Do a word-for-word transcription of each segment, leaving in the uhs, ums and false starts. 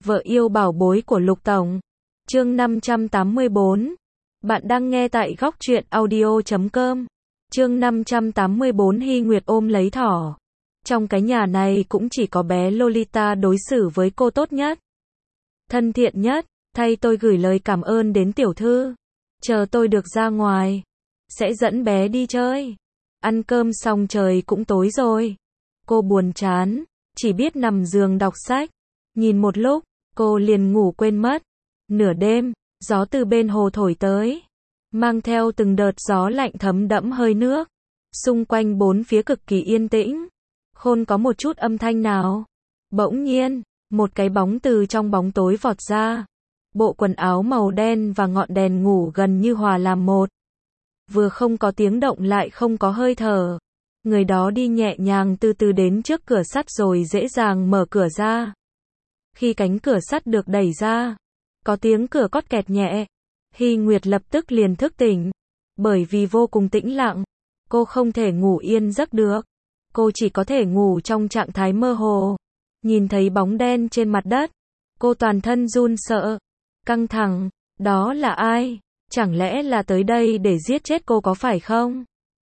Vợ yêu bảo bối của Lục Tổng. Chương năm trăm tám mươi bốn. Bạn đang nghe tại góc truyện audio chấm com. Chương năm trăm tám mươi bốn. Hy Nguyệt ôm lấy thỏ. Trong cái nhà này cũng chỉ có bé Lolita đối xử với cô tốt nhất, thân thiện nhất. Thay tôi gửi lời cảm ơn đến tiểu thư. Chờ tôi được ra ngoài, sẽ dẫn bé đi chơi. Ăn cơm xong trời cũng tối rồi. Cô buồn chán, chỉ biết nằm giường đọc sách. Nhìn một lúc, cô liền ngủ quên mất. Nửa đêm, gió từ bên hồ thổi tới, mang theo từng đợt gió lạnh thấm đẫm hơi nước. Xung quanh bốn phía cực kỳ yên tĩnh, không có một chút âm thanh nào. Bỗng nhiên, một cái bóng từ trong bóng tối vọt ra. Bộ quần áo màu đen và ngọn đèn ngủ gần như hòa làm một. Vừa không có tiếng động lại không có hơi thở. Người đó đi nhẹ nhàng từ từ đến trước cửa sắt rồi dễ dàng mở cửa ra. Khi cánh cửa sắt được đẩy ra, có tiếng cửa cót kẹt nhẹ. Hy Nguyệt lập tức liền thức tỉnh. Bởi vì vô cùng tĩnh lặng, cô không thể ngủ yên giấc được. Cô chỉ có thể ngủ trong trạng thái mơ hồ. Nhìn thấy bóng đen trên mặt đất, cô toàn thân run sợ, căng thẳng. Đó là ai? Chẳng lẽ là tới đây để giết chết cô có phải không?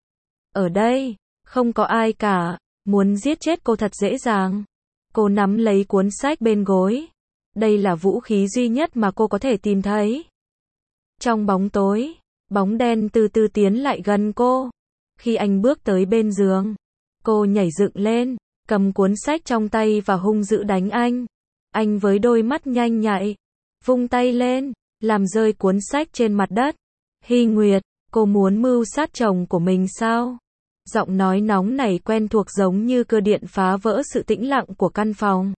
Ở đây, không có ai cả. Muốn giết chết cô thật dễ dàng. Cô nắm lấy cuốn sách bên gối. Đây là vũ khí duy nhất mà cô có thể tìm thấy. Trong bóng tối, bóng đen từ từ tiến lại gần cô. Khi anh bước tới bên giường, cô nhảy dựng lên, cầm cuốn sách trong tay và hung dữ đánh anh. Anh với đôi mắt nhanh nhạy, vung tay lên, làm rơi cuốn sách trên mặt đất. Hy Nguyệt, cô muốn mưu sát chồng của mình sao? Giọng nói nóng nảy quen thuộc giống như cưa điện phá vỡ sự tĩnh lặng của căn phòng.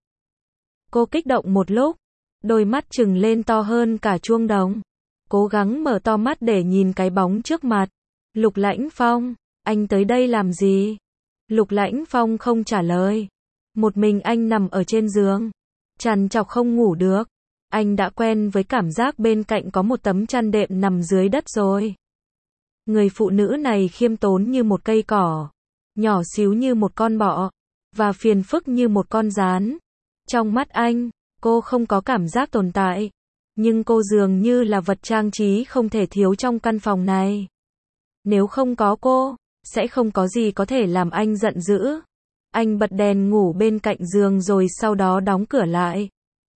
Cô kích động một lúc, đôi mắt trừng lên to hơn cả chuông đồng. Cố gắng mở to mắt để nhìn cái bóng trước mặt. Lục Lãnh Phong, anh tới đây làm gì? Lục Lãnh Phong không trả lời. Một mình anh nằm ở trên giường, trằn trọc không ngủ được. Anh đã quen với cảm giác bên cạnh có một tấm chăn đệm nằm dưới đất rồi. Người phụ nữ này khiêm tốn như một cây cỏ, nhỏ xíu như một con bọ, và phiền phức như một con gián. Trong mắt anh, cô không có cảm giác tồn tại, nhưng cô dường như là vật trang trí không thể thiếu trong căn phòng này. Nếu không có cô, sẽ không có gì có thể làm anh giận dữ. Anh bật đèn ngủ bên cạnh giường rồi sau đó đóng cửa lại.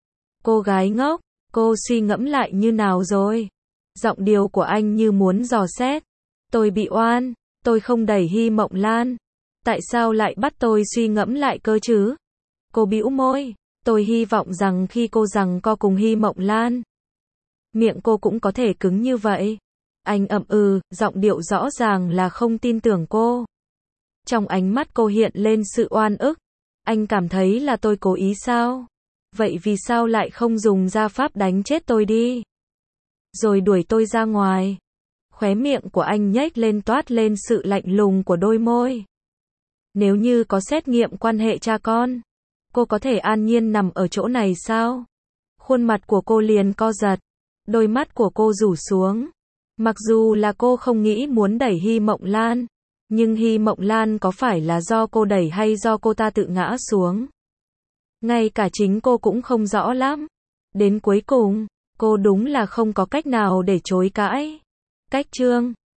Cô gái ngốc, cô suy ngẫm lại như nào rồi? Giọng điệu của anh như muốn dò xét. Tôi bị oan, tôi không đẩy Hy Mộng Lan. Tại sao lại bắt tôi suy ngẫm lại cơ chứ? Cô bĩu môi. Tôi hy vọng rằng khi cô giằng co cùng Hy Mộng Lan, miệng cô cũng có thể cứng như vậy. Anh ậm ừ, giọng điệu rõ ràng là không tin tưởng cô. Trong ánh mắt cô hiện lên sự oan ức. Anh cảm thấy là tôi cố ý sao? Vậy vì sao lại không dùng gia pháp đánh chết tôi đi, rồi đuổi tôi ra ngoài? Khóe miệng của anh nhếch lên toát lên sự lạnh lùng của đôi môi. Nếu như có xét nghiệm quan hệ cha con, cô có thể an nhiên nằm ở chỗ này sao? Khuôn mặt của cô liền co giật, đôi mắt của cô rủ xuống. Mặc dù là cô không nghĩ muốn đẩy Hy Mộng Lan, nhưng Hy Mộng Lan có phải là do cô đẩy hay do cô ta tự ngã xuống? Ngay cả chính cô cũng không rõ lắm. Đến cuối cùng, cô đúng là không có cách nào để chối cãi. Cách chương